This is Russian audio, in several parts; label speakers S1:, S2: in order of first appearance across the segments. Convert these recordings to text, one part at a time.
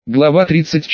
S1: Глава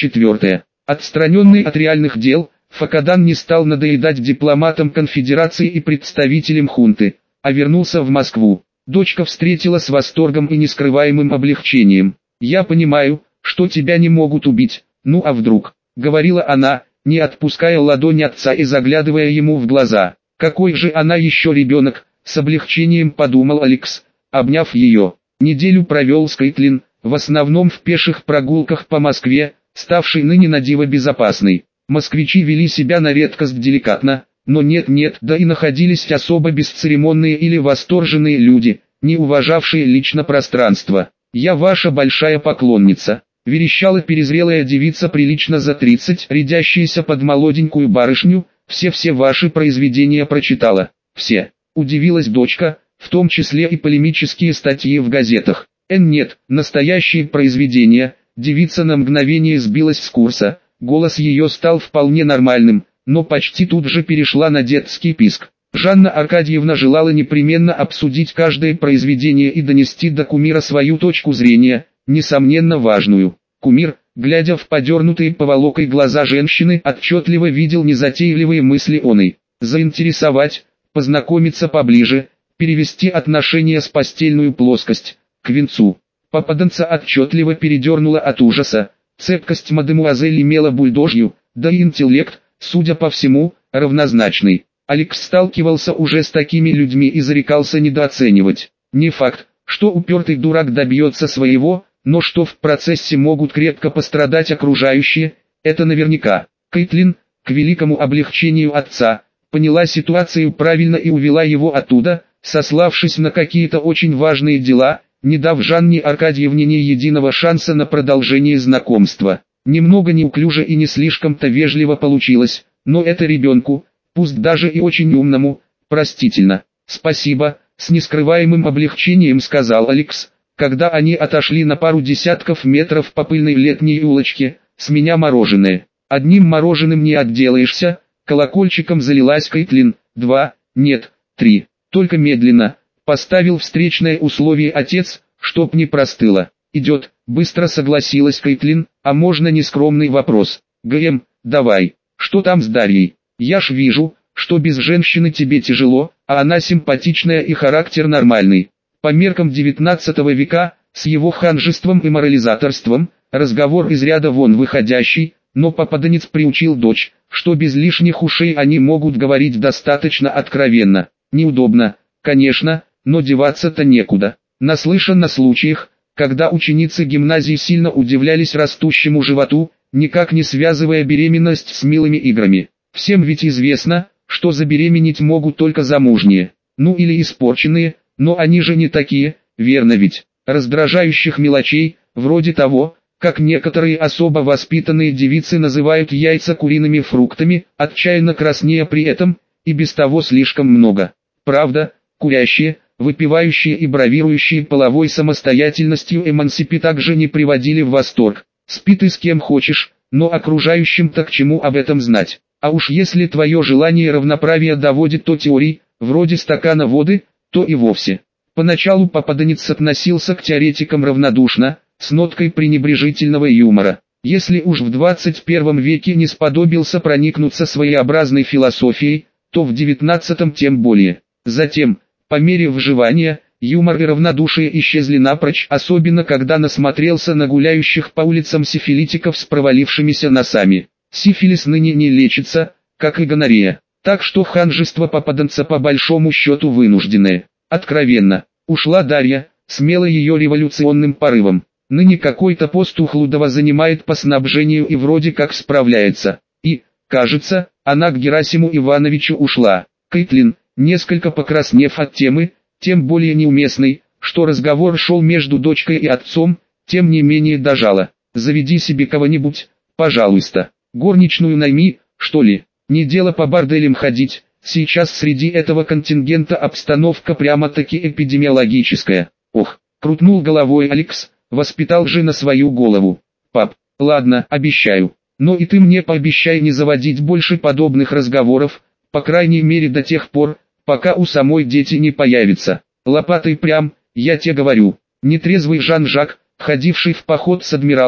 S1: 34. Отстраненный от реальных дел, Факадан не стал надоедать дипломатам конфедерации и представителям хунты, а вернулся в Москву. Дочка встретила с восторгом и нескрываемым облегчением. «Я понимаю, что тебя не могут убить, ну а вдруг?» — говорила она, не отпуская ладонь отца и заглядывая ему в глаза. «Какой же она еще ребенок?» — с облегчением подумал Алекс, обняв ее. Неделю провел с Кейтлин, в основном в пеших прогулках по Москве, ставшей ныне на диво безопасной. Москвичи вели себя на редкость деликатно, но нет-нет, да и находились особо бесцеремонные или восторженные люди, не уважавшие лично пространство. «Я ваша большая поклонница», — верещала перезрелая девица прилично за 30, рядящаяся под молоденькую барышню, «все ваши произведения прочитала». «Все», — удивилась дочка, «в том числе и полемические статьи в газетах». Нет, настоящие произведения». Девица на мгновение сбилась с курса, голос ее стал вполне нормальным, но почти тут же перешла на детский писк. Жанна Аркадьевна желала непременно обсудить каждое произведение и донести до кумира свою точку зрения, несомненно важную. Кумир, глядя в подернутые поволокой глаза женщины, отчетливо видел незатейливые мысли оной. Заинтересовать, познакомиться поближе, перевести отношения с постельную плоскость к венцу. Попаданца отчетливо передернула от ужаса. Цепкость мадемуазель имела бульдожью, да и интеллект, судя по всему, равнозначный. Алекс сталкивался уже с такими людьми и зарекался недооценивать. Не факт, что упертый дурак добьется своего, но что в процессе могут крепко пострадать окружающие, это наверняка. Кейтлин, к великому облегчению отца, поняла ситуацию правильно и увела его оттуда, сославшись на какие-то очень важные дела, не дав Жанне Аркадьевне ни единого шанса на продолжение знакомства. Немного неуклюже и не слишком-то вежливо получилось, но это ребенку, пусть даже и очень умному, простительно. «Спасибо», — с нескрываемым облегчением сказал Алекс, когда они отошли на пару десятков метров по пыльной летней улочке. «С меня мороженое». «Одним мороженым не отделаешься», — колокольчиком залилась Кейтлин. «2, нет, 3, только медленно». Поставил встречное условие отец, чтоб не простыло. «Идет», — быстро согласилась Кейтлин. «А можно нескромный вопрос?» «ГМ, давай. Что там с Дарьей? Я ж вижу, что без женщины тебе тяжело, а она симпатичная и характер нормальный». По меркам 19 века, с его ханжеством и морализаторством, разговор из ряда вон выходящий, но попаданец приучил дочь, что без лишних ушей они могут говорить достаточно откровенно. Неудобно, конечно, но деваться-то некуда. Наслышан о случаях, когда ученицы гимназии сильно удивлялись растущему животу, никак не связывая беременность с милыми играми. Всем ведь известно, что забеременеть могут только замужние, ну или испорченные, но они же не такие, верно ведь? Раздражающих мелочей, вроде того, как некоторые особо воспитанные девицы называют яйца куриными фруктами, отчаянно краснея при этом, и без того слишком много. Правда, курящие, выпивающие и бравирующие половой самостоятельностью эмансипи также не приводили в восторг. Спи ты с кем хочешь, но окружающим-то к чему об этом знать? А уж если твое желание равноправия доводит до теорий, вроде стакана воды, то и вовсе. Поначалу попаданец относился к теоретикам равнодушно, с ноткой пренебрежительного юмора. Если уж в 21 веке не сподобился проникнуться своеобразной философией, то в 19 тем более. Затем, по мере вживания, юмор и равнодушие исчезли напрочь, особенно когда насмотрелся на гуляющих по улицам сифилитиков с провалившимися носами. Сифилис ныне не лечится, как и гонорея, так что ханжество попаданца по большому счету вынужденное. Откровенно, ушла Дарья, смело ее революционным порывом. Ныне какой-то пост у Хлудова занимает по снабжению и вроде как справляется. И, кажется, она к Герасиму Ивановичу ушла. Кейтлин, несколько покраснев от темы, тем более неуместной, что разговор шел между дочкой и отцом, тем не менее дожала. «Заведи себе кого-нибудь, пожалуйста. Горничную найми, что ли. Не дело по борделям ходить, сейчас среди этого контингента обстановка прямо-таки эпидемиологическая». «Ох», — крутнул головой Алекс, воспитал же на свою голову. «Пап, ладно, обещаю. Но и ты мне пообещай не заводить больше подобных разговоров, по крайней мере до тех пор, пока у самой дети не появятся. Лопатой прям, я тебе говорю». Нетрезвый Жан-Жак, ходивший в поход с адмиралом,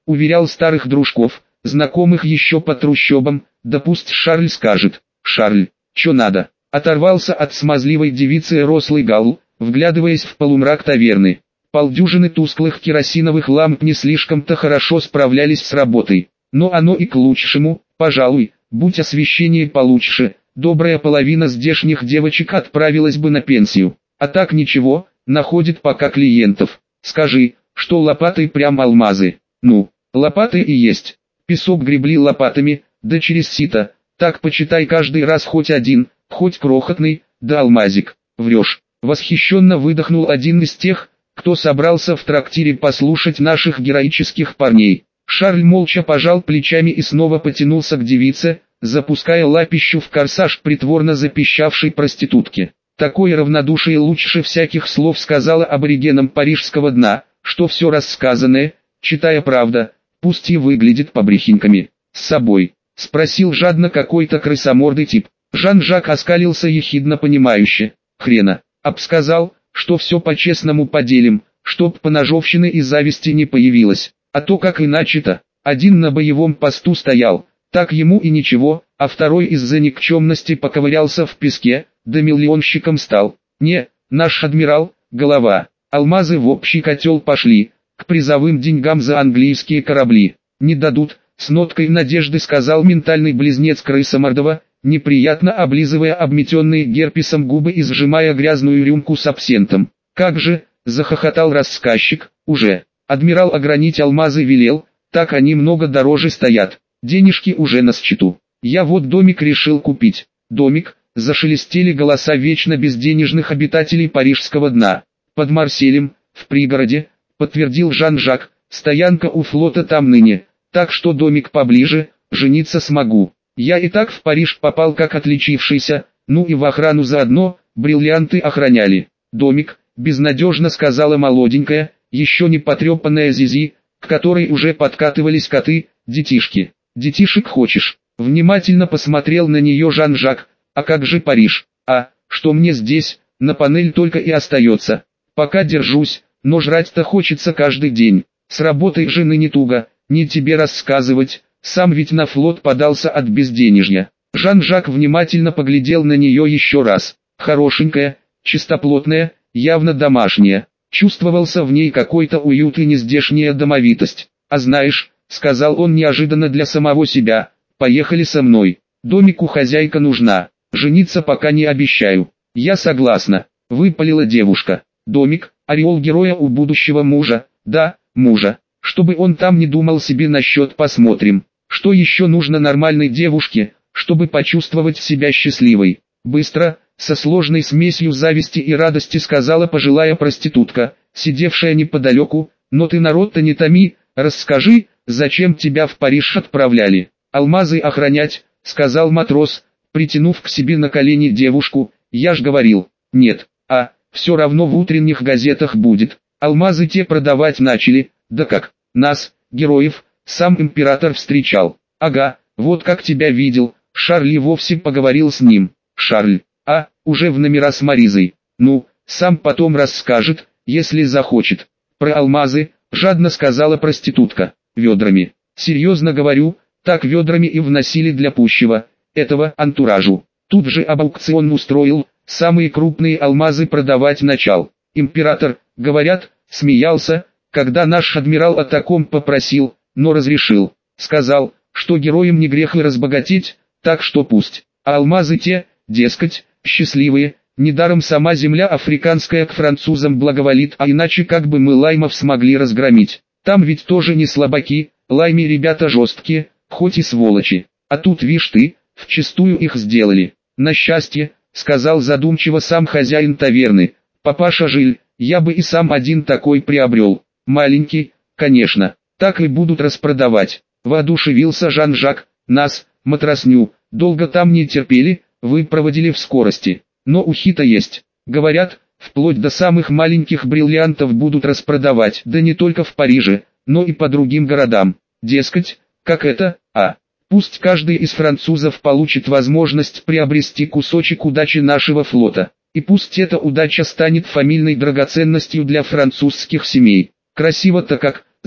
S1: уверял старых дружков, знакомых еще по трущобам, да пусть Шарль скажет. Шарль, чё надо? Оторвался от смазливой девицы рослый Гаул, вглядываясь в полумрак таверны. Полдюжины тусклых керосиновых ламп не слишком-то хорошо справлялись с работой. Но оно и к лучшему, пожалуй, будь освещение получше, добрая половина здешних девочек отправилась бы на пенсию. А так ничего, находит пока клиентов. Скажи, что лопатой прям алмазы. Ну, лопаты и есть. Песок гребли лопатами, да через сито. Так почитай каждый раз хоть один, хоть крохотный, да алмазик. Врешь. Восхищенно выдохнул один из тех, кто собрался в трактире послушать наших героических парней. Шарль молча пожал плечами и снова потянулся к девице, запуская лапищу в корсаж притворно запищавшей проститутки. Такое равнодушие лучше всяких слов сказала аборигенам парижского дна, что все рассказанное, читая правда, пусть и выглядит побрехеньками. «С собой?» — спросил жадно какой-то крысомордый тип. Жан-Жак оскалился ехидно понимающе. «Хрена, обсказал, что все по-честному поделим, чтоб поножовщины и зависти не появилось. А то как иначе-то, один на боевом посту стоял, так ему и ничего, а второй из-за никчемности поковырялся в песке, да миллионщиком стал. Не, наш адмирал, голова, алмазы в общий котел пошли, к призовым деньгам за английские корабли. Не дадут, с ноткой надежды сказал ментальный близнец крысомордого, неприятно облизывая обметенные герпесом губы и сжимая грязную рюмку с абсентом. «Как же!» — захохотал рассказчик, «уже. Адмирал огранить алмазы велел, так они много дороже стоят. Денежки уже на счету. Я вот домик решил купить». «Домик?» — зашелестели голоса вечно безденежных обитателей парижского дна. «Под Марселем, в пригороде», — подтвердил Жан-Жак, «стоянка у флота там ныне, так что домик поближе, жениться смогу. Я и так в Париж попал как отличившийся, ну и в охрану заодно, бриллианты охраняли». «Домик», — безнадежно сказала молоденькая, еще не потрепанная Зизи, к которой уже подкатывались коты, детишки. «Детишек хочешь?» Внимательно посмотрел на нее Жан-Жак. «А как же Париж? А, что мне здесь, на панель только и остается. Пока держусь, но жрать-то хочется каждый день. С работой жены не туго, не тебе рассказывать, сам ведь на флот подался от безденежья». Жан-Жак внимательно поглядел на нее еще раз. Хорошенькая, чистоплотная, явно домашняя. Чувствовался в ней какой-то уют и нездешняя домовитость. «А знаешь», — сказал он неожиданно для самого себя, — «поехали со мной. Домику хозяйка нужна, жениться пока не обещаю». «Я согласна», — выпалила девушка. «Домик, ореол героя у будущего мужа, да, мужа. Чтобы он там не думал себе насчет посмотрим. Что еще нужно нормальной девушке, чтобы почувствовать себя счастливой?» Быстро, со сложной смесью зависти и радости сказала пожилая проститутка, сидевшая неподалеку. «Но ты народ-то не томи, расскажи, зачем тебя в Париж отправляли?» «Алмазы охранять», — сказал матрос, притянув к себе на колени девушку. «Я ж говорил, нет, а, все равно в утренних газетах будет. Алмазы те продавать начали, да как, нас, героев, сам император встречал. Ага, вот как тебя видел, Шарль вовсе поговорил с ним». «Шарль, а, уже в номера с Маризой. Ну, сам потом расскажет, если захочет». «Про алмазы», — жадно сказала проститутка, — «ведрами. Серьезно говорю, так ведрами и вносили для пущего, этого антуражу. Тут же аукцион устроил, самые крупные алмазы продавать начал. Император, говорят, смеялся, когда наш адмирал о таком попросил, но разрешил. Сказал, что героям не грех и разбогатеть, так что пусть. А алмазы те, дескать, счастливые, недаром сама земля африканская к французам благоволит, а иначе как бы мы лаймов смогли разгромить. Там ведь тоже не слабаки, лайми ребята жесткие, хоть и сволочи. А тут вишь ты, вчистую их сделали. На счастье, сказал задумчиво сам хозяин таверны, папаша Жиль, я бы и сам один такой приобрел. Маленький, конечно, так и будут распродавать. Воодушевился Жан-Жак. Нас, матросню, долго там не терпели, вы проводили в скорости. Но ухи-то есть. Говорят, вплоть до самых маленьких бриллиантов будут распродавать, да не только в Париже, но и по другим городам. Дескать, как это, пусть каждый из французов получит возможность приобрести кусочек удачи нашего флота. И пусть эта удача станет фамильной драгоценностью для французских семей. Красиво-то как,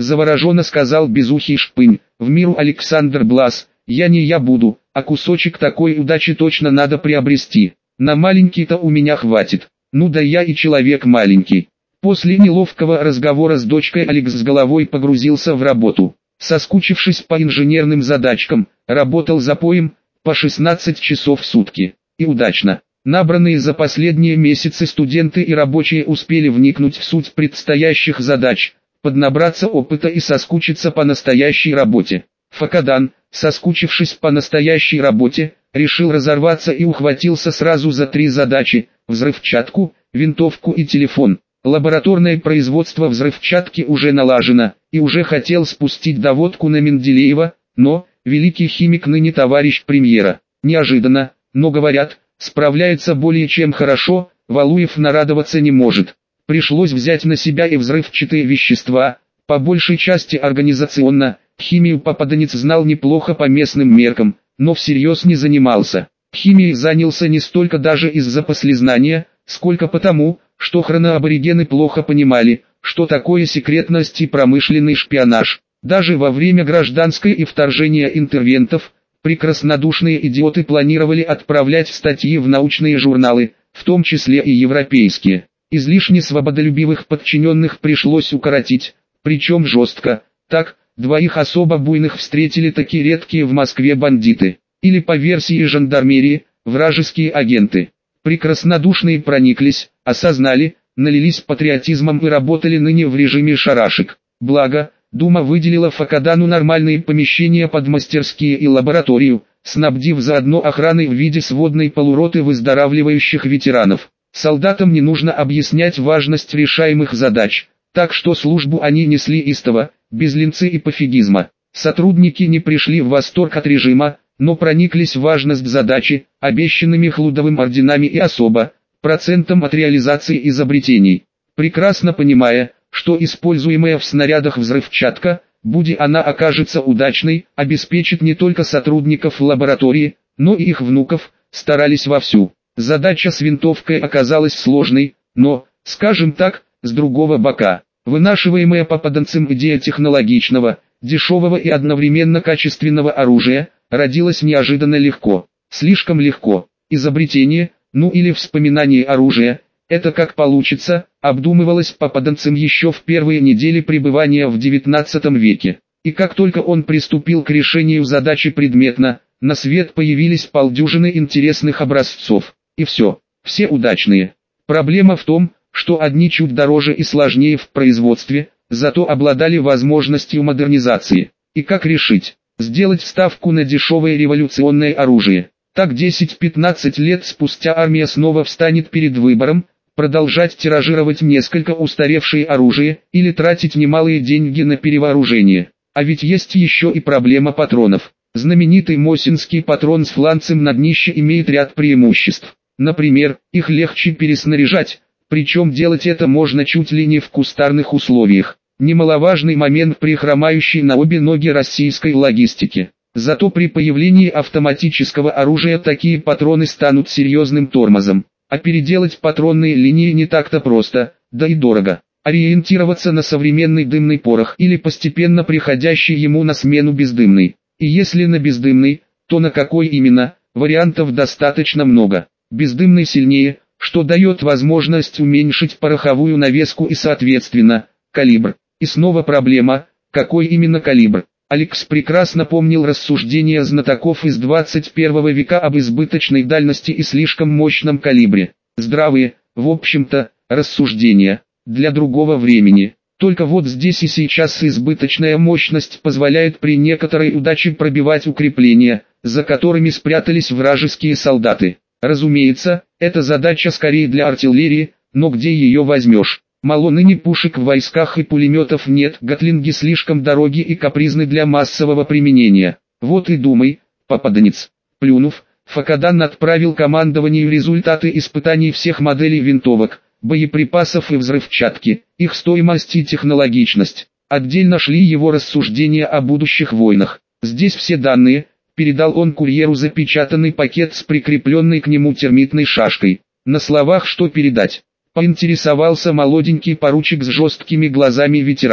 S1: завороженно сказал безухий шпынь, в миру Александр Блас, я буду, а кусочек такой удачи точно надо приобрести. На маленький-то у меня хватит, ну да я и человек маленький. После неловкого разговора с дочкой Алекс с головой погрузился в работу. Соскучившись по инженерным задачкам, работал запоем, по 16 часов в сутки. И удачно. Набранные за последние месяцы студенты и рабочие успели вникнуть в суть предстоящих задач, поднабраться опыта и соскучиться по настоящей работе. Факадан, соскучившись по настоящей работе, решил разорваться и ухватился сразу за 3 задачи: взрывчатку, винтовку и телефон. Лабораторное производство взрывчатки уже налажено, и уже хотел спустить доводку на Менделеева, но, великий химик ныне товарищ премьера, неожиданно, но говорят, справляется более чем хорошо, Валуев нарадоваться не может. Пришлось взять на себя и взрывчатые вещества, по большей части организационно, химию попаданец знал неплохо по местным меркам, но всерьез не занимался. Химией занялся не столько даже из-за послезнания, сколько потому, что хроноаборигены плохо понимали, что такое секретность и промышленный шпионаж. Даже во время гражданской и вторжения интервентов, прекраснодушные идиоты планировали отправлять статьи в научные журналы, в том числе и европейские. Излишне свободолюбивых подчиненных пришлось укоротить, причем жестко. Так, 2 особо буйных встретили такие редкие в Москве бандиты, или по версии жандармерии, вражеские агенты. Прекраснодушные прониклись, осознали, налились патриотизмом и работали ныне в режиме шарашек. Благо, Дума выделила Факадану нормальные помещения под мастерские и лабораторию, снабдив заодно охраной в виде сводной полуроты выздоравливающих ветеранов. Солдатам не нужно объяснять важность решаемых задач, так что службу они несли истово, без линцы и пофигизма. Сотрудники не пришли в восторг от режима, но прониклись в важность задачи, обещанными Хлудовым орденами и особо, процентом от реализации изобретений. Прекрасно понимая, что используемая в снарядах взрывчатка, будь она окажется удачной, обеспечит не только сотрудников лаборатории, но и их внуков, старались вовсю. Задача с винтовкой оказалась сложной, но, скажем так, с другого бока. Вынашиваемая попаданцем идея технологичного, дешевого и одновременно качественного оружия, родилась неожиданно легко. Слишком легко. Изобретение, ну или вспоминание оружия, это как получится, обдумывалось попаданцем еще в первые недели пребывания в XIX веке. И как только он приступил к решению задачи предметно, на свет появились полдюжины интересных образцов. И все удачные. Проблема в том, что одни чуть дороже и сложнее в производстве, зато обладали возможностью модернизации. И как решить? Сделать ставку на дешевое революционное оружие. Так 10-15 лет спустя армия снова встанет перед выбором: продолжать тиражировать несколько устаревшее оружие, или тратить немалые деньги на перевооружение. А ведь есть еще и проблема патронов. Знаменитый Мосинский патрон с фланцем на днище имеет ряд преимуществ. Например, их легче переснаряжать, причем делать это можно чуть ли не в кустарных условиях. Немаловажный момент при хромающей на обе ноги российской логистике. Зато при появлении автоматического оружия такие патроны станут серьезным тормозом. А переделать патронные линии не так-то просто, да и дорого. Ориентироваться на современный дымный порох или постепенно приходящий ему на смену бездымный. И если на бездымный, то на какой именно, вариантов достаточно много. Бездымный сильнее, что дает возможность уменьшить пороховую навеску и соответственно, калибр. И снова проблема, какой именно калибр. Алекс прекрасно помнил рассуждения знатоков из 21 века об избыточной дальности и слишком мощном калибре. Здравые, в общем-то, рассуждения, для другого времени. Только вот здесь и сейчас избыточная мощность позволяет при некоторой удаче пробивать укрепления, за которыми спрятались вражеские солдаты. Разумеется, эта задача скорее для артиллерии, но где ее возьмешь? Мало ныне пушек в войсках и пулеметов нет, гатлинги слишком дороги и капризны для массового применения. Вот и думай, попаданец. Плюнув, Факадан отправил командованию результаты испытаний всех моделей винтовок, боеприпасов и взрывчатки, их стоимость и технологичность. Отдельно шли его рассуждения о будущих войнах. Здесь все данные. Передал он курьеру запечатанный пакет с прикрепленной к нему термитной шашкой. На словах что передать? Поинтересовался молоденький поручик с жесткими глазами ветерана.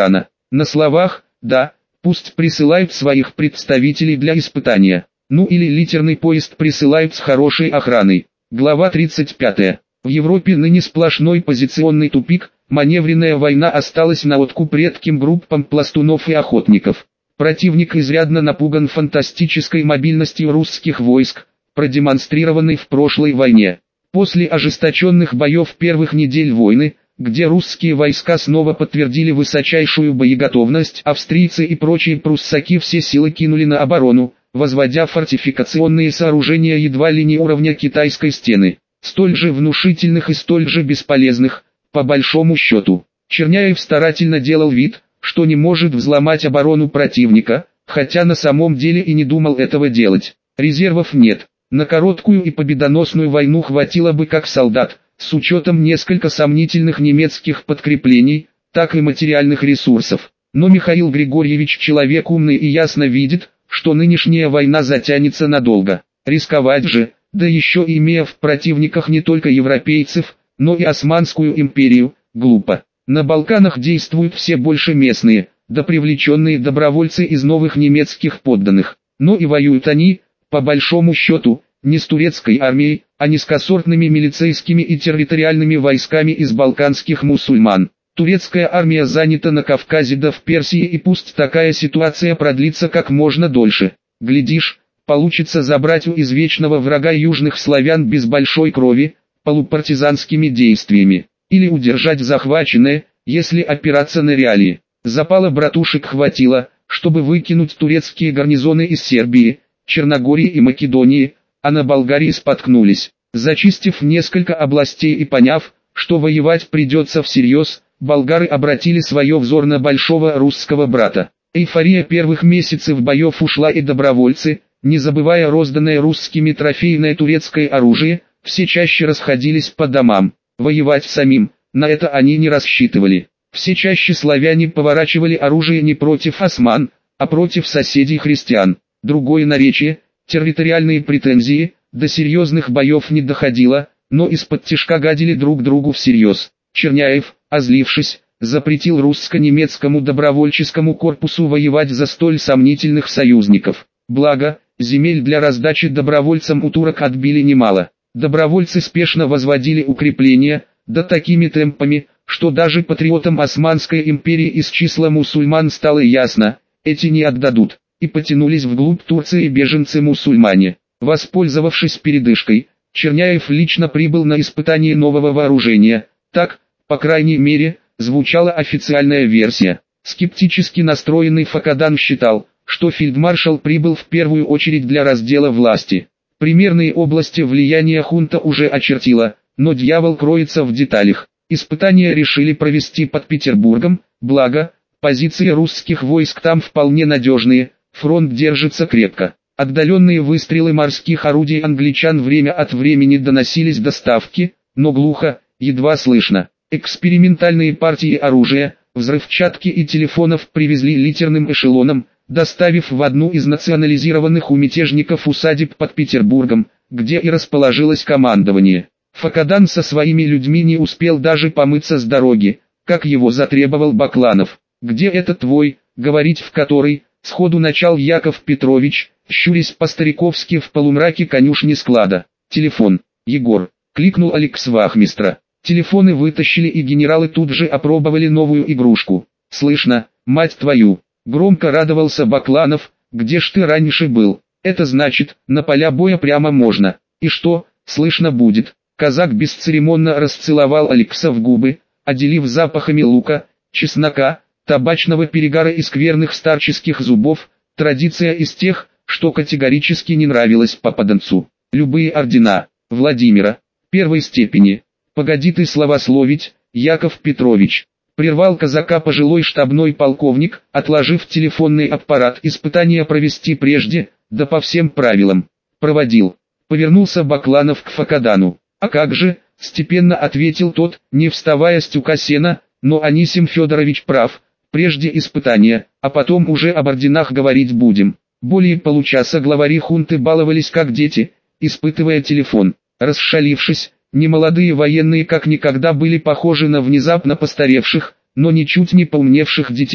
S1: На словах, да, пусть присылают своих представителей для испытания. Ну или литерный поезд присылают с хорошей охраной. Глава 35. В Европе ныне сплошной позиционный тупик, маневренная война осталась на откуп редким группам пластунов и охотников. Противник изрядно напуган фантастической мобильностью русских войск, продемонстрированной в прошлой войне. После ожесточенных боев первых недель войны, где русские войска снова подтвердили высочайшую боеготовность, австрийцы и прочие пруссаки все силы кинули на оборону, возводя фортификационные сооружения едва ли не уровня китайской стены, столь же внушительных и столь же бесполезных, по большому счету. Черняев старательно делал вид, что не может взломать оборону противника, хотя на самом деле и не думал этого делать. Резервов нет. На короткую и победоносную войну хватило бы как солдат, с учетом несколько сомнительных немецких подкреплений, так и материальных ресурсов. Но Михаил Григорьевич человек умный и ясно видит, что нынешняя война затянется надолго. Рисковать же, да еще имея в противниках не только европейцев, но и Османскую империю, глупо. На Балканах действуют все больше местные, да привлеченные добровольцы из новых немецких подданных. Но и воюют они, по большому счету, не с турецкой армией, а низкосортными милицейскими и территориальными войсками из балканских мусульман. Турецкая армия занята на Кавказе да в Персии, и пусть такая ситуация продлится как можно дольше. Глядишь, получится забрать у извечного врага южных славян без большой крови, полупартизанскими действиями. Или удержать захваченное, если опираться на реалии. Запала братушек хватило, чтобы выкинуть турецкие гарнизоны из Сербии, Черногории и Македонии, а на Болгарии споткнулись. Зачистив несколько областей и поняв, что воевать придется всерьез, болгары обратили свое взор на большого русского брата. Эйфория первых месяцев боев ушла, и добровольцы, не забывая розданное русскими трофейное турецкое оружие, все чаще расходились по домам. Воевать самим, на это они не рассчитывали. Все чаще славяне поворачивали оружие не против осман, а против соседей христиан. Другое наречие, территориальные претензии, до серьезных боев не доходило, но из-под тишка гадили друг другу всерьез. Черняев, озлившись, запретил русско-немецкому добровольческому корпусу воевать за столь сомнительных союзников. Благо, земель для раздачи добровольцам у турок отбили немало. Добровольцы спешно возводили укрепления, да такими темпами, что даже патриотам Османской империи из числа мусульман стало ясно, эти не отдадут, и потянулись вглубь Турции беженцы-мусульмане. Воспользовавшись передышкой, Черняев лично прибыл на испытание нового вооружения. Так, по крайней мере, звучала официальная версия. Скептически настроенный Факадан считал, что фельдмаршал прибыл в первую очередь для раздела власти. Примерные области влияния хунта уже очертила, но дьявол кроется в деталях. Испытания решили провести под Петербургом, благо, позиции русских войск там вполне надежные, фронт держится крепко. Отдаленные выстрелы морских орудий англичан время от времени доносились до Ставки, но глухо, едва слышно. Экспериментальные партии оружия, взрывчатки и телефонов привезли литерным эшелоном, доставив в одну из национализированных у мятежников усадеб под Петербургом, где и расположилось командование. Факадан со своими людьми не успел даже помыться с дороги, как его затребовал Бакланов. «Где это твой?» — говорить в который, сходу начал Яков Петрович, щурясь по-стариковски в полумраке конюшни склада. «Телефон, Егор!» — кликнул Алекс-вахмистра. Телефоны вытащили, и генералы тут же опробовали новую игрушку. «Слышно, мать твою!» — громко радовался Бакланов. «Где ж ты раньше был? Это значит, на поля боя прямо можно. И что, слышно будет?» Казак бесцеремонно расцеловал Алекса в губы, отделив запахами лука, чеснока, табачного перегара и скверных старческих зубов, традиция из тех, что категорически не нравилась попаданцу. Любые ордена Владимира первой степени. «Погоди ты славословить, Яков Петрович», — прервал казака пожилой штабной полковник, отложив телефонный аппарат. «Испытания провести прежде, да по всем правилам». «Проводил». Повернулся Бакланов к Факадану. «А как же?» — степенно ответил тот, не вставая с тюка сена. «Но Анисим Федорович прав, прежде испытания, а потом уже об орденах говорить будем». Более получаса главари хунты баловались как дети, испытывая телефон. Расшалившись, немолодые военные как никогда были похожи на внезапно постаревших, но ничуть не поумневших детей.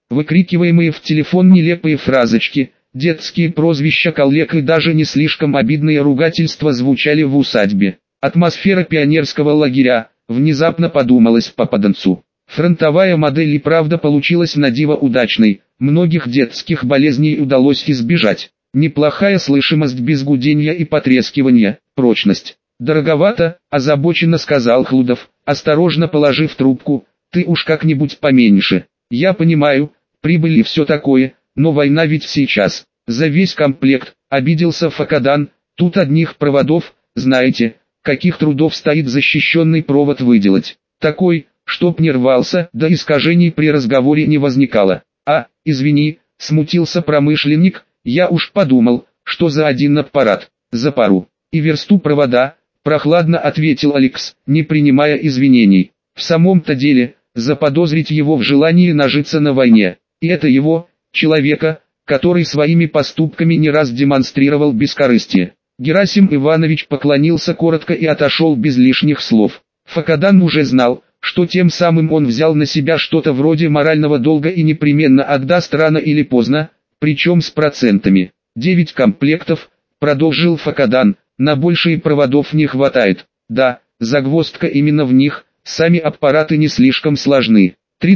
S1: Выкрикиваемые в телефон нелепые фразочки, детские прозвища коллег и даже не слишком обидные ругательства звучали в усадьбе. Атмосфера пионерского лагеря, внезапно подумалось попаданцу. Фронтовая модель и правда получилась на диво удачной, многих детских болезней удалось избежать. Неплохая слышимость без гуденья и потрескивания, прочность. «Дороговато», – озабоченно сказал Хлудов, осторожно положив трубку, «ты уж как-нибудь поменьше. Я понимаю, прибыль и все такое, но война ведь сейчас. За весь комплект», – обиделся Факадан, «тут одних проводов, знаете, каких трудов стоит защищенный провод выделать. Такой, чтоб не рвался, да искажений при разговоре не возникало». «А, извини», – смутился промышленник, «я уж подумал, что за один аппарат, за пару, и версту провода», – прохладно ответил Алекс, не принимая извинений. В самом-то деле, заподозрить его в желании нажиться на войне, и это его, человека, который своими поступками не раз демонстрировал бескорыстие. Герасим Иванович поклонился коротко и отошел без лишних слов. Факадан уже знал, что тем самым он взял на себя что-то вроде морального долга и непременно отдаст рано или поздно, причем с процентами. 9 комплектов, продолжил Факадан, на большие проводов не хватает. Да, загвоздка именно в них, сами аппараты не слишком сложны.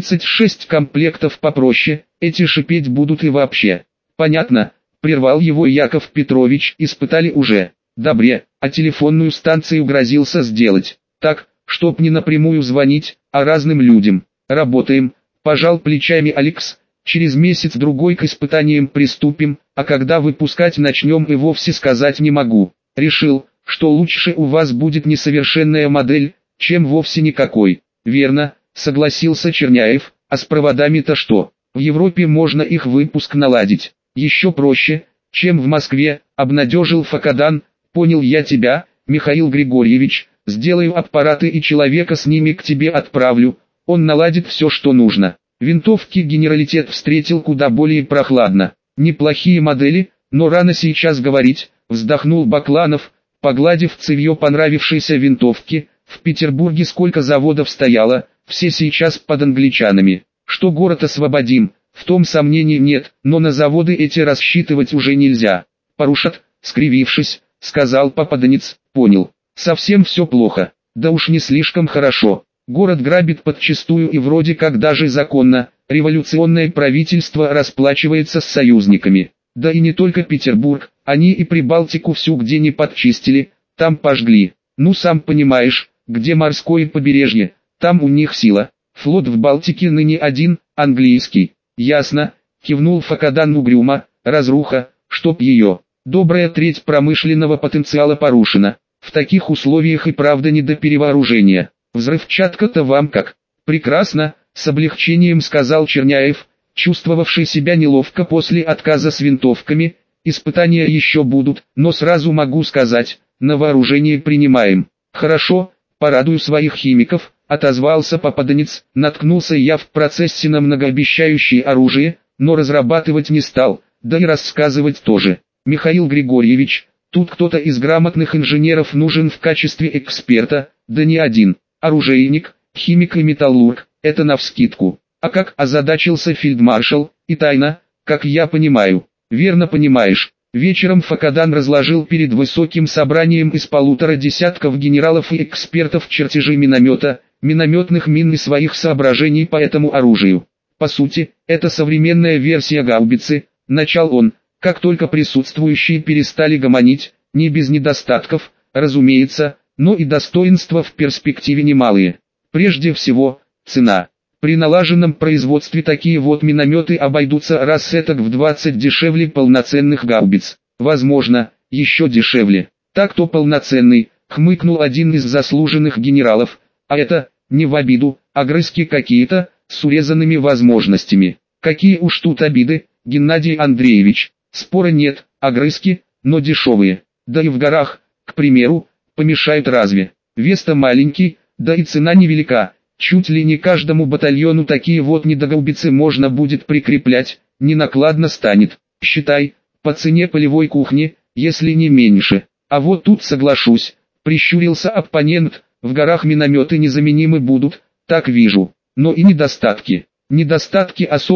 S1: 36 комплектов попроще, эти шипеть будут и вообще. Понятно, прервал его Яков Петрович, испытали уже. Добре, а телефонную станцию грозился сделать. Так, чтоб не напрямую звонить, а разным людям. Работаем, пожал плечами Алекс. Через месяц-другой к испытаниям приступим, а когда выпускать начнем и вовсе сказать не могу. Решил, что лучше у вас будет несовершенная модель, чем вовсе никакой. Верно, согласился Черняев, а с проводами-то что? В Европе можно их выпуск наладить. Еще проще, чем в Москве, обнадежил Факадан. Понял я тебя, Михаил Григорьевич, сделаю аппараты и человека с ними к тебе отправлю, он наладит все, что нужно. Винтовки генералитет встретил куда более прохладно. Неплохие модели, но рано сейчас говорить, вздохнул Бакланов, погладив цевьё понравившейся винтовки. В Петербурге сколько заводов стояло, все сейчас под англичанами. Что город освободим, в том сомнений нет, но на заводы эти рассчитывать уже нельзя. Порушат, скривившись, сказал попаданец, понял. Совсем все плохо, да уж не слишком хорошо. Город грабит подчистую и вроде как даже законно, революционное правительство расплачивается с союзниками. Да и не только Петербург, они и Прибалтику всю где не подчистили, там пожгли. Ну сам понимаешь, где морское побережье, там у них сила. Флот в Балтике ныне один, английский. Ясно, кивнул Факадан угрюмо, разруха, чтоб ее. Добрая треть промышленного потенциала порушена. В таких условиях и правда не до перевооружения. Взрывчатка-то вам как? Прекрасно, с облегчением сказал Черняев, чувствовавший себя неловко после отказа с винтовками. Испытания еще будут, но сразу могу сказать, на вооружение принимаем. Хорошо, порадую своих химиков, отозвался попаданец. Наткнулся я в процессе на многообещающее оружие, но разрабатывать не стал, да и рассказывать тоже. Михаил Григорьевич, тут кто-то из грамотных инженеров нужен в качестве эксперта, да не один. Оружейник, химик и металлург, это навскидку. А как озадачился фельдмаршал, и тайна, как я понимаю. Верно понимаешь. Вечером Факадан разложил перед высоким собранием из 1,5 десятков генералов и экспертов чертежи миномета, минометных мин и своих соображений по этому оружию. По сути, это современная версия гаубицы, начал он, как только присутствующие перестали гомонить, не без недостатков, разумеется, но и достоинства в перспективе немалые. Прежде всего, цена. При налаженном производстве такие вот минометы обойдутся раз этак в 20 дешевле полноценных гаубиц. Возможно, еще дешевле. Так-то полноценный, хмыкнул один из заслуженных генералов, а это, не в обиду, огрызки какие-то, с урезанными возможностями. Какие уж тут обиды, Геннадий Андреевич, спора нет, огрызки, но дешевые. Да и в горах, к примеру, помешают разве? Вес-то маленький, да и цена невелика. Чуть ли не каждому батальону такие вот недогаубицы можно будет прикреплять, не накладно станет. Считай, по цене полевой кухни, если не меньше. А вот тут соглашусь, прищурился оппонент, в горах минометы незаменимы будут, так вижу. Но и недостатки. Недостатки особо,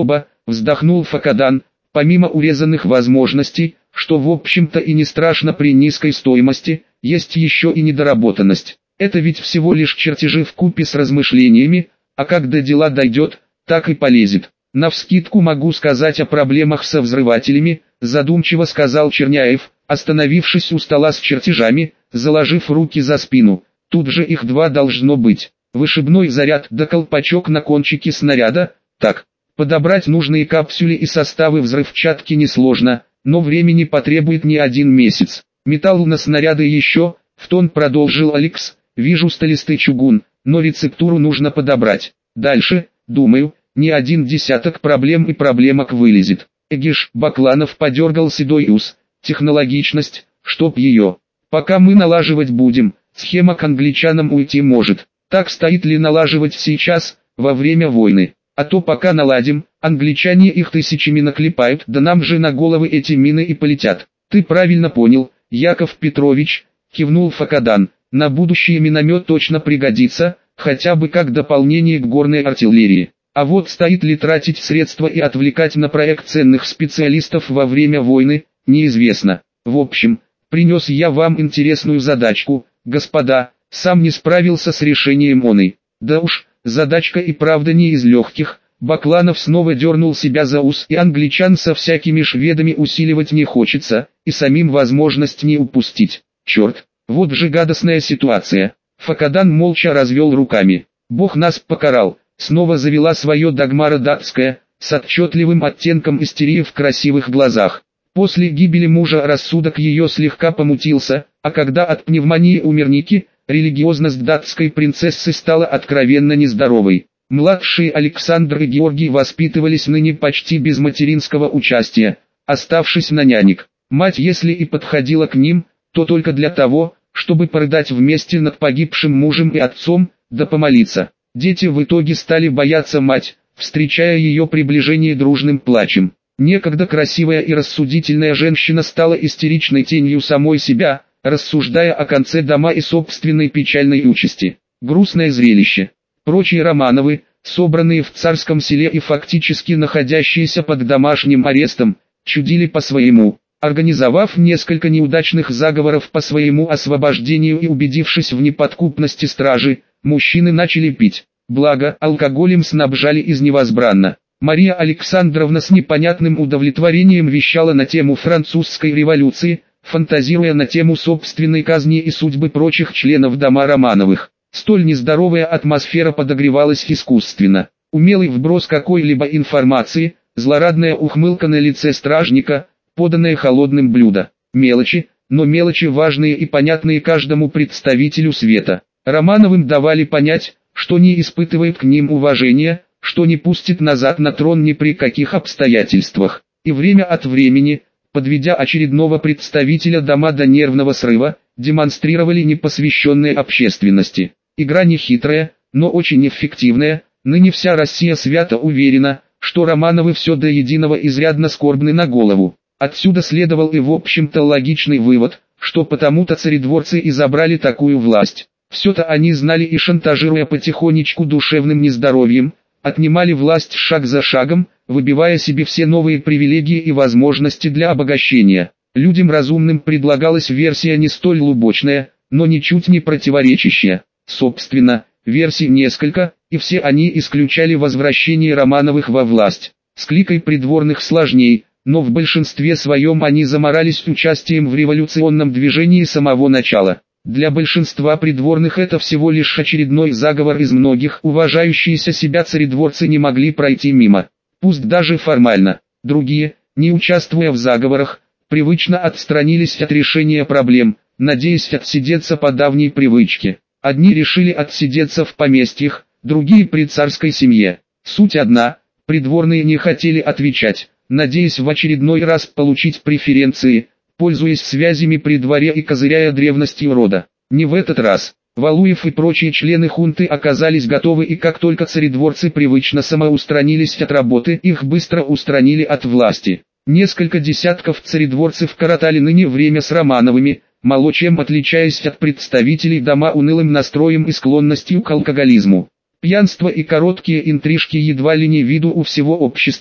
S1: вздохнул Факадан, помимо урезанных возможностей, что в общем-то и не страшно при низкой стоимости, есть еще и недоработанность. Это ведь всего лишь чертежи вкупе с размышлениями, а как до дела дойдет, так и полезет. Навскидку могу сказать о проблемах со взрывателями, задумчиво сказал Черняев, остановившись у стола с чертежами, заложив руки за спину. Тут же их два должно быть. Вышибной заряд да колпачок на кончике снаряда. Так, подобрать нужные капсули и составы взрывчатки несложно, но времени потребует не 1 месяц. Металл на снаряды еще, в тон продолжил Алекс, вижу столистый чугун, но рецептуру нужно подобрать. Дальше, думаю, не 1 десяток проблем и проблемок вылезет. Эгиш, Бакланов подергал седой ус, технологичность, чтоб ее. Пока мы налаживать будем, схема к англичанам уйти может. Так стоит ли налаживать сейчас, во время войны? А то пока наладим, англичане их тысячами наклепают, да нам же на головы эти мины и полетят. Ты правильно понял, Яков Петрович, кивнул Факадан, на будущее миномет точно пригодится, хотя бы как дополнение к горной артиллерии. А вот стоит ли тратить средства и отвлекать на проект ценных специалистов во время войны, неизвестно. В общем, принес я вам интересную задачку, господа, сам не справился с решением оной. Да уж, задачка и правда не из легких. Бакланов снова дернул себя за ус, и англичан со всякими шведами усиливать не хочется, и самим возможность не упустить. Черт, вот же гадостная ситуация. Факадан молча развел руками. Бог нас покарал, снова завела свое Дагмара датская, с отчетливым оттенком истерии в красивых глазах. После гибели мужа рассудок ее слегка помутился, а когда от пневмонии умер Ники, религиозность датской принцессы стала откровенно нездоровой. Младшие Александр и Георгий воспитывались ныне почти без материнского участия, оставшись на нянек. Мать, если и подходила к ним, то только для того, чтобы порыдать вместе над погибшим мужем и отцом, да помолиться. Дети в итоге стали бояться мать, встречая ее приближение дружным плачем. Некогда красивая и рассудительная женщина стала истеричной тенью самой себя, рассуждая о конце дома и собственной печальной участи. Грустное зрелище. Прочие Романовы, собранные в царском селе и фактически находящиеся под домашним арестом, чудили по-своему. Организовав несколько неудачных заговоров по своему освобождению и убедившись в неподкупности стражи, мужчины начали пить. Благо, алкоголем снабжали из невозбранно. Мария Александровна с непонятным удовлетворением вещала на тему французской революции, фантазируя на тему собственной казни и судьбы прочих членов дома Романовых. Столь нездоровая атмосфера подогревалась искусственно. Умелый вброс какой-либо информации, злорадная ухмылка на лице стражника, поданное холодным блюдо. Мелочи, но мелочи важные и понятные каждому представителю света. Романовым давали понять, что не испытывает к ним уважения, что не пустит назад на трон ни при каких обстоятельствах. И время от времени, подведя очередного представителя дома до нервного срыва, демонстрировали непосвященные общественности. Игра нехитрая, но очень эффективная. Ныне вся Россия свято уверена, что Романовы все до единого изрядно скорбны на голову. Отсюда следовал и в общем-то логичный вывод, что потому-то царедворцы и забрали такую власть. Все-то они знали и, шантажируя потихонечку душевным нездоровьем, отнимали власть шаг за шагом, выбивая себе все новые привилегии и возможности для обогащения. Людям разумным предлагалась версия не столь лубочная, но ничуть не противоречащая. Собственно, версий несколько, и все они исключали возвращение Романовых во власть. С кликой придворных сложней, но в большинстве своем они заморались участием в революционном движении с самого начала. Для большинства придворных это всего лишь очередной заговор из многих, уважающиеся себя царедворцы не могли пройти мимо. Пусть даже формально. Другие, не участвуя в заговорах, привычно отстранились от решения проблем, надеясь отсидеться по давней привычке. Одни решили отсидеться в поместьях, другие при царской семье. Суть одна, придворные не хотели отвечать, надеясь в очередной раз получить преференции, пользуясь связями при дворе и козыряя древностью рода. Не в этот раз. Валуев и прочие члены хунты оказались готовы, и как только царедворцы привычно самоустранились от работы, их быстро устранили от власти. Несколько десятков царедворцев коротали ныне время с Романовыми, мало чем отличаясь от представителей дома унылым настроем и склонностью к алкоголизму. Пьянство и короткие интрижки едва ли не виду у всего общества,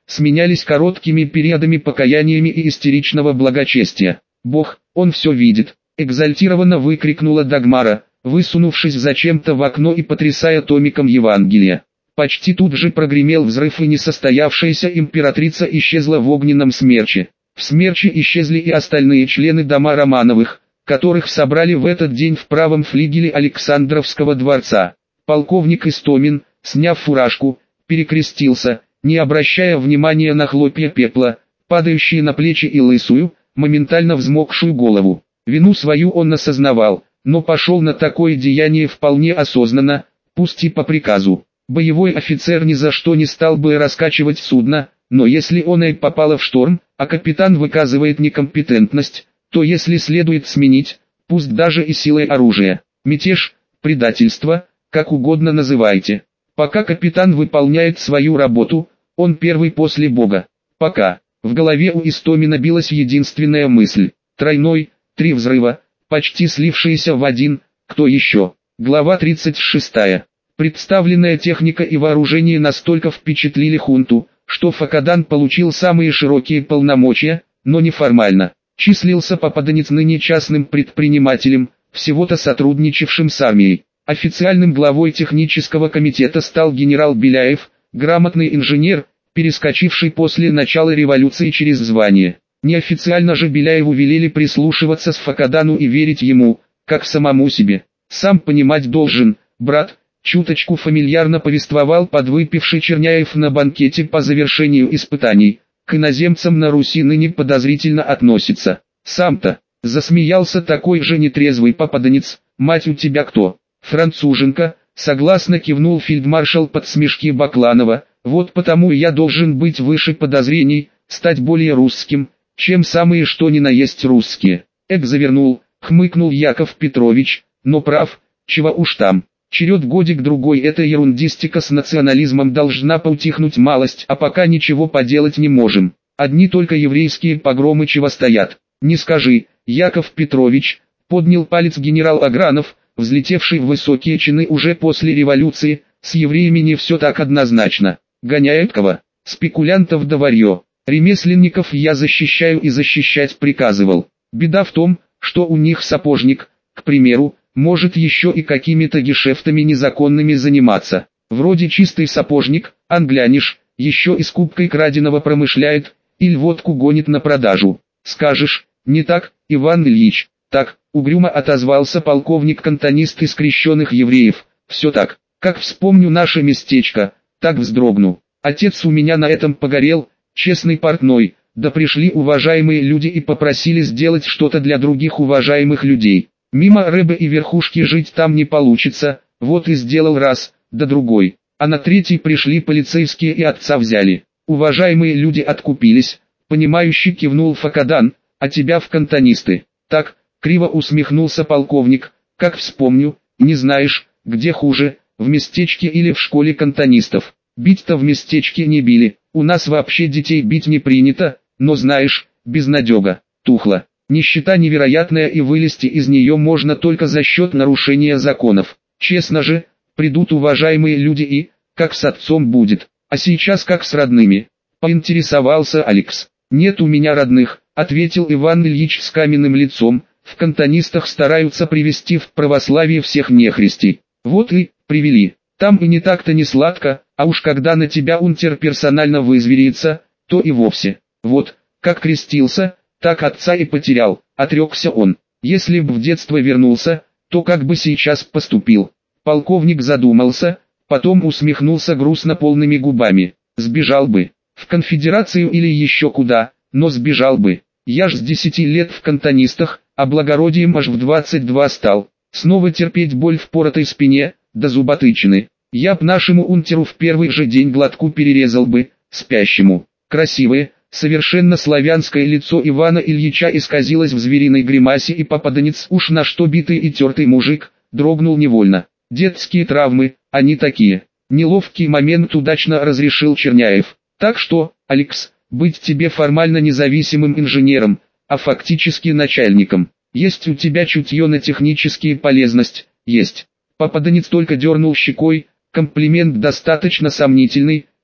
S1: сменялись короткими периодами покаяниями и истеричного благочестия. «Бог, он все видит!» — экзальтированно выкрикнула Дагмара, высунувшись зачем-то в окно и потрясая томиком Евангелия. Почти тут же прогремел взрыв, и несостоявшаяся императрица исчезла в огненном смерче. В смерче исчезли и остальные члены дома Романовых, которых собрали в этот день в правом флигеле Александровского дворца. Полковник Истомин, сняв фуражку, перекрестился, не обращая внимания на хлопья пепла, падающие на плечи и лысую, моментально взмокшую голову. Вину свою он осознавал, но пошел на такое деяние вполне осознанно, пусть и по приказу. Боевой офицер ни за что не стал бы раскачивать судно, но если оно и попало в шторм, а капитан выказывает некомпетентность, то если следует сменить, пусть даже и силой оружия. Мятеж, предательство, как угодно называйте. Пока капитан выполняет свою работу, он первый после Бога. Пока. В голове у Истомина билась единственная мысль. Тройной, 3 взрыва, почти слившиеся в один, кто еще? Глава 36. Представленная техника и вооружение настолько впечатлили хунту, что Факадан получил самые широкие полномочия, но неформально. Числился попаданец ныне частным предпринимателем, всего-то сотрудничавшим с армией. Официальным главой технического комитета стал генерал Беляев, грамотный инженер, перескочивший после начала революции через звание. Неофициально же Беляеву велели прислушиваться с Факадану и верить ему, как самому себе. «Сам понимать должен, брат», чуточку фамильярно повествовал подвыпивший Черняев на банкете по завершению испытаний. «К иноземцам на Руси ныне подозрительно относится. Сам-то», засмеялся такой же нетрезвый попаданец. «Мать у тебя кто?» «Француженка», согласно кивнул фельдмаршал под смешки Бакланова. «Вот потому и я должен быть выше подозрений, стать более русским, чем самые что ни на есть русские». Завернул, хмыкнул Яков Петрович, но прав, чего уж там. Черед годик-другой эта ерундистика с национализмом должна поутихнуть малость, а пока ничего поделать не можем. Одни только еврейские погромы чего стоят. «Не скажи, Яков Петрович», поднял палец генерал Агранов, взлетевший в высокие чины уже после революции. «С евреями не все так однозначно. Гоняют кого? Спекулянтов да варьё. Ремесленников я защищаю и защищать приказывал. Беда в том, что у них сапожник, к примеру, может еще и какими-то гешефтами незаконными заниматься. Вроде чистый сапожник, англяниш, еще и скупкой краденого промышляет, или водку гонит на продажу. Скажешь, не так, Иван Ильич?» «Так», угрюмо отозвался полковник-кантонист из крещенных евреев. «Все так. Как вспомню наше местечко, так вздрогну. Отец у меня на этом погорел, честный портной, да пришли уважаемые люди и попросили сделать что-то для других уважаемых людей. Мимо рыбы и верхушки жить там не получится, вот и сделал раз, да другой. А на третий пришли полицейские и отца взяли. Уважаемые люди откупились», понимающе кивнул Факадан. «А тебя в кантонисты?» «Так», криво усмехнулся полковник, «как вспомню, не знаешь, где хуже, в местечке или в школе кантонистов. Бить-то в местечке не били, у нас вообще детей бить не принято, но знаешь, безнадега, тухло. Нищета невероятная, и вылезти из нее можно только за счет нарушения законов. Честно же, придут уважаемые люди и, как с отцом будет, а сейчас как с родными?» Поинтересовался Алекс. «Нет у меня родных», ответил Иван Ильич с каменным лицом. «В кантонистах стараются привести в православие всех нехристей. Вот и привели. Там и не так-то не сладко, а уж когда на тебя унтер персонально вызверится, то и вовсе. Вот, как крестился, так отца и потерял», отрекся он. «Если б в детство вернулся, то как бы сейчас поступил?» Полковник задумался, потом усмехнулся грустно полными губами. «Сбежал бы. В конфедерацию или еще куда, но сбежал бы. Я ж с 10 лет в кантонистах, а благородием аж в 22 стал. Снова терпеть боль в поротой спине, да зуботычины. Я б нашему унтеру в первый же день глотку перерезал бы, спящему». Красивое, совершенно славянское лицо Ивана Ильича исказилось в звериной гримасе, и попаданец, уж на что битый и тертый мужик, дрогнул невольно. «Детские травмы, они такие». Неловкий момент удачно разрешил Черняев. «Так что, Алекс, быть тебе формально независимым инженером, а фактически начальником. Есть у тебя чутье на технические полезность?» «Есть». Попаданец только дернул щекой, комплимент достаточно сомнительный,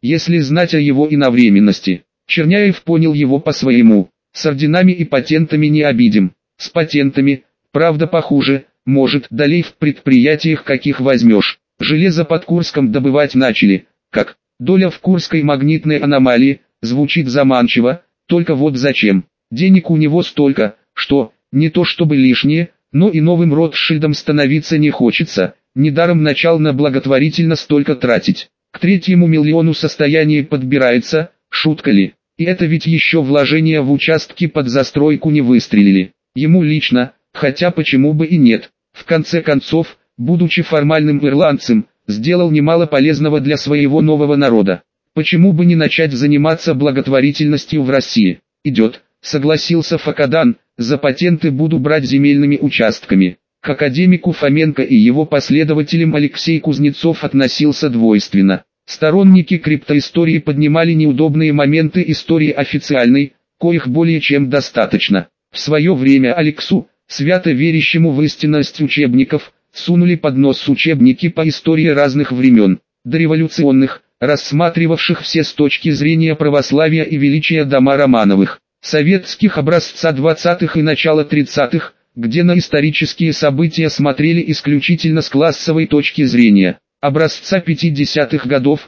S1: если знать о его иновременности. Черняев понял его по-своему. С орденами и патентами не обидим. С патентами, правда похуже, может, долей в предприятиях каких возьмешь. Железо под Курском добывать начали. Как? Доля в Курской магнитной аномалии, звучит заманчиво, только вот зачем? Денег у него столько, что, не то чтобы лишнее, но и новым Ротшильдом становиться не хочется, недаром начал на благотворительно столько тратить. К 3-му миллиону состояние подбирается, шутка ли? И это ведь еще вложения в участки под застройку не выстрелили. Ему лично, хотя почему бы и нет. В конце концов, будучи формальным ирландцем, сделал немало полезного для своего нового народа. Почему бы не начать заниматься благотворительностью в России? Идет, согласился Факадан, за патенты буду брать земельными участками. К академику Фоменко и его последователям Алексей Кузнецов относился двойственно. Сторонники криптоистории поднимали неудобные моменты истории официальной, коих более чем достаточно. В свое время Алексу, свято верящему в истинность учебников, сунули под нос учебники по истории разных времен, дореволюционных, рассматривавших все с точки зрения православия и величия дома Романовых, советских образца 20-х и начала 30-х, где на исторические события смотрели исключительно с классовой точки зрения. Образца 50-х годов,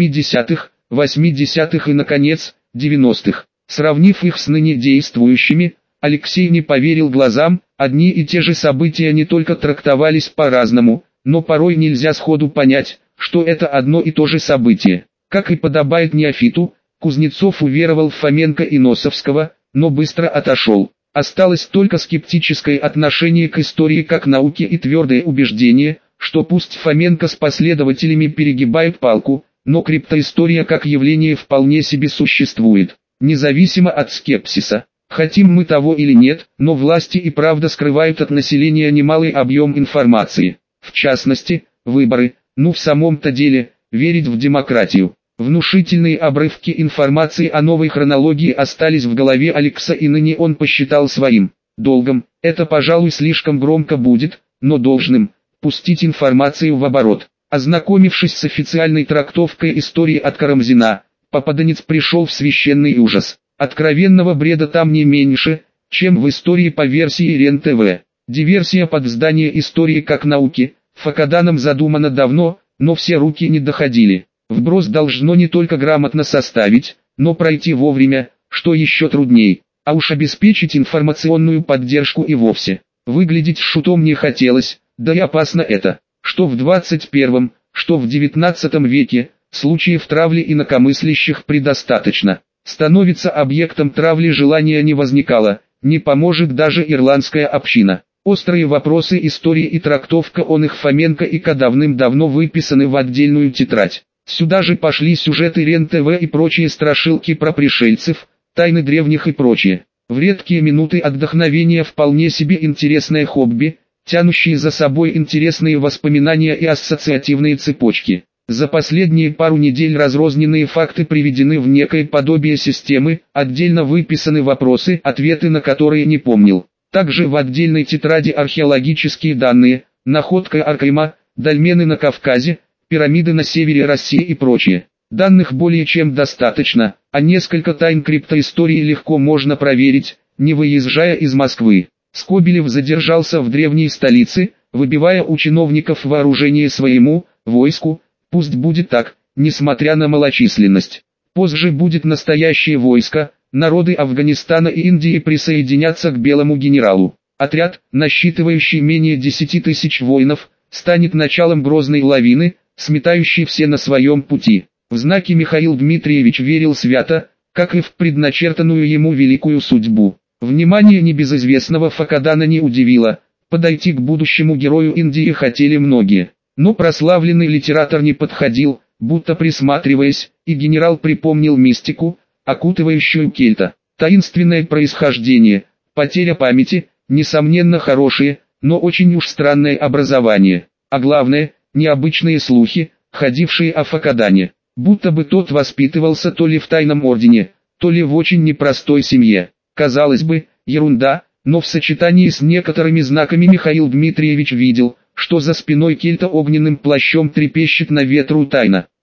S1: 70-х, 80-х и, наконец, 90-х. Сравнив их с ныне действующими, Алексей не поверил глазам, одни и те же события не только трактовались по-разному, но порой нельзя сходу понять, что это одно и то же событие. Как и подобает неофиту, Кузнецов уверовал в Фоменко и Носовского, но быстро отошел. Осталось только скептическое отношение к истории как науке и твердое убеждение, что пусть Фоменко с последователями перегибают палку, но криптоистория как явление вполне себе существует, независимо от скепсиса. Хотим мы того или нет, но власти и правда скрывают от населения немалый объем информации. В частности, выборы, в самом-то деле, верить в демократию. Внушительные обрывки информации о новой хронологии остались в голове Алекса, и ныне он посчитал своим долгом, это, пожалуй, слишком громко будет, но должным, пустить информацию в оборот. Ознакомившись с официальной трактовкой истории от Карамзина, попаданец пришел в священный ужас. Откровенного бреда там не меньше, чем в истории по версии РЕН-ТВ. Диверсия под здание истории как науки, Факаданом задумана давно, но все руки не доходили. Вброс должно не только грамотно составить, но пройти вовремя, что еще трудней, а уж обеспечить информационную поддержку и вовсе. Выглядеть шутом не хотелось, да и опасно это, что в 21, что в 19 веке, случаев травли инакомыслящих предостаточно. Становится объектом травли желания не возникало, не поможет даже ирландская община. Острые вопросы истории и трактовка он их Фоменко и Ка давным-давно выписаны в отдельную тетрадь. Сюда же пошли сюжеты РЕН-ТВ и прочие страшилки про пришельцев, тайны древних и прочее. В редкие минуты отдохновения вполне себе интересное хобби, тянущие за собой интересные воспоминания и ассоциативные цепочки. За последние пару недель разрозненные факты приведены в некое подобие системы, отдельно выписаны вопросы, ответы на которые не помнил. Также в отдельной тетради археологические данные, находка Аркайма, дольмены на Кавказе, пирамиды на севере России и прочее. Данных более чем достаточно, а несколько тайн криптоистории легко можно проверить, не выезжая из Москвы. Скобелев задержался в древней столице, выбивая у чиновников вооружение своему войску. Пусть будет так, несмотря на малочисленность. Позже будет настоящее войско, народы Афганистана и Индии присоединятся к белому генералу. Отряд, насчитывающий менее 10 тысяч воинов, станет началом грозной лавины, сметающей все на своем пути. В знаки Михаил Дмитриевич верил свято, как и в предначертанную ему великую судьбу. Внимание небезызвестного Факадана не удивило, подойти к будущему герою Индии хотели многие. Но прославленный литератор не подходил, будто присматриваясь, и генерал припомнил мистику, окутывающую кельта. Таинственное происхождение, потеря памяти, несомненно хорошее, но очень уж странное образование. А главное, необычные слухи, ходившие о Факадане, будто бы тот воспитывался то ли в тайном ордене, то ли в очень непростой семье. Казалось бы, ерунда, но в сочетании с некоторыми знаками Михаил Дмитриевич видел, что за спиной кельта огненным плащом трепещет на ветру тайна.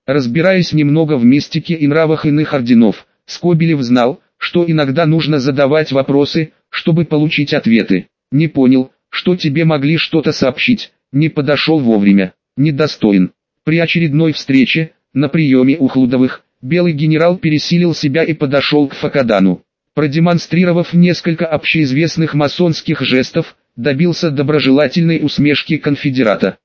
S1: Разбираясь немного в мистике и нравах иных орденов, Скобелев знал, что иногда нужно задавать вопросы, чтобы получить ответы. Не понял, что тебе могли что-то сообщить, не подошел вовремя, недостоин. При очередной встрече, на приеме у Хлудовых, белый генерал пересилил себя и подошел к Факадану. Продемонстрировав несколько общеизвестных масонских жестов, добился доброжелательной усмешки конфедерата.